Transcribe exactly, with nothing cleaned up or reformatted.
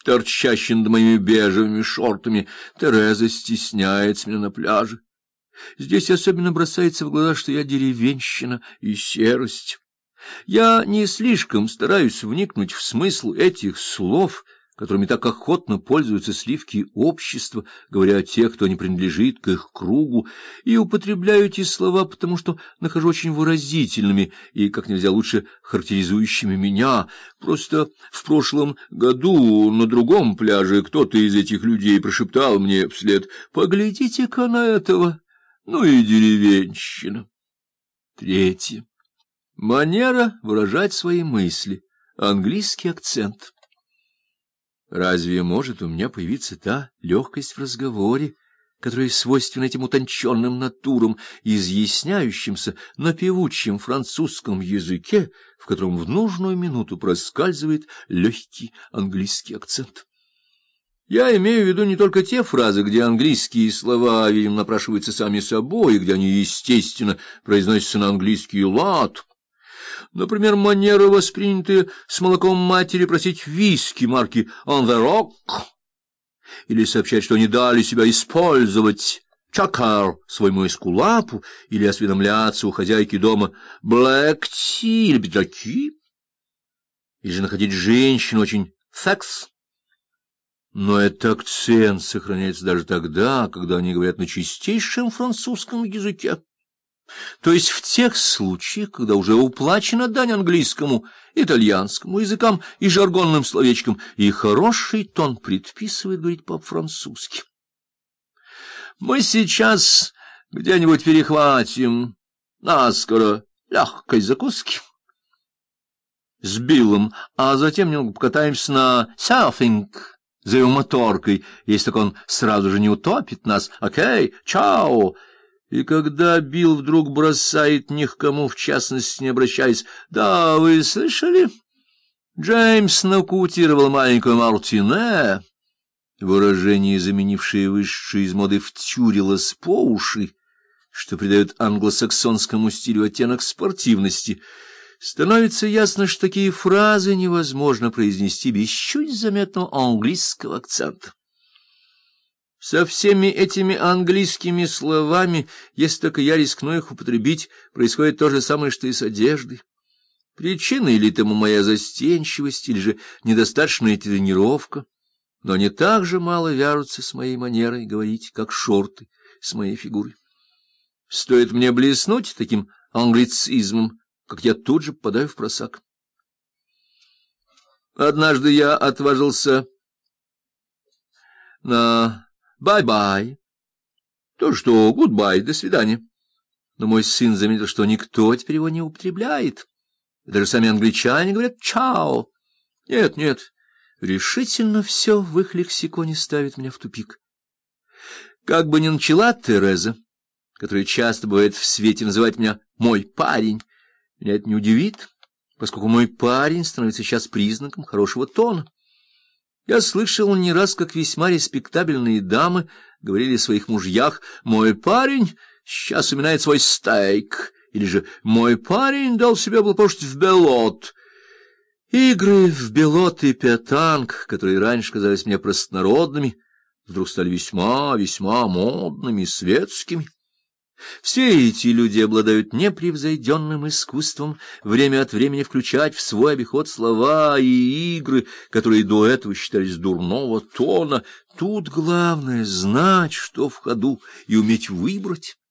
торчащий над моими бежевыми шортами. Тереза стесняется меня на пляже. Здесь особенно бросается в глаза, что я деревенщина и серость. Я не слишком стараюсь вникнуть в смысл этих слов, которыми так охотно пользуются сливки общества, говоря о тех, кто не принадлежит к их кругу, и употребляю эти слова, потому что нахожу очень выразительными и как нельзя лучше характеризующими меня. Просто в прошлом году на другом пляже кто-то из этих людей прошептал мне вслед: «Поглядите-ка на этого, ну и деревенщина». Третье. Манера выражать свои мысли, английский акцент. Разве может у меня появиться та легкость в разговоре, которая свойственна этим утонченным натурам, изъясняющимся на певучем французском языке, в котором в нужную минуту проскальзывает легкий английский акцент? Я имею в виду не только те фразы, где английские слова, видимо, напрашиваются сами собой, и где они, естественно, произносятся на английский лад. Например, манера, воспринятая с молоком матери, просить виски марки «On the Rock», или сообщать, что они дали себя использовать чакар своему эскулапу, или осведомляться у хозяйки дома «Black tea» или «пиджаки», или же находить женщину очень «секс». Но этот акцент сохраняется даже тогда, когда они говорят на чистейшем французском языке. То есть в тех случаях, когда уже уплачена дань английскому, итальянскому языкам и жаргонным словечкам, и хороший тон предписывает говорить по-французски. Мы сейчас где-нибудь перехватим наскоро легкой закуски с Биллом, а затем немного покатаемся на серфинг за его моторкой, если так он сразу же не утопит нас. Окей, чао! И когда Билл вдруг бросает, ни к кому в частности не обращаясь: «Да, вы слышали? Джеймс нокаутировал маленькую Мартине», выражение, заменившее высшее из моды «втюрилось по уши», что придает англосаксонскому стилю оттенок спортивности, становится ясно, что такие фразы невозможно произнести без чуть заметного английского акцента. Со всеми этими английскими словами, если только я рискну их употребить, происходит то же самое, что и с одеждой. Причиной ли тому моя застенчивость или же недостаточная тренировка, но они так же мало вяжутся с моей манерой говорить, как шорты с моей фигурой. Стоит мне блеснуть таким англицизмом, как я тут же попадаю в просак. Однажды я отважился на «бай-бай». То, что «гудбай», «до свидания». Но мой сын заметил, что никто теперь его не употребляет. И даже сами англичане говорят «чао». Нет, нет, решительно все в их лексиконе ставит меня в тупик. Как бы ни начала Тереза, которая часто бывает в свете называть меня «мой парень», меня это не удивит, поскольку мой парень становится сейчас признаком хорошего тона. Я слышал не раз, как весьма респектабельные дамы говорили о своих мужьях: «Мой парень сейчас уминает свой стейк», или же «Мой парень дал себя облапошить в белот». Игры в белот и пятанг, которые раньше казались мне простонародными, вдруг стали весьма-весьма модными и светскими. Все эти люди обладают непревзойденным искусством время от времени включать в свой обиход слова и игры, которые до этого считались дурного тона. Тут главное — знать, что в ходу, и уметь выбрать.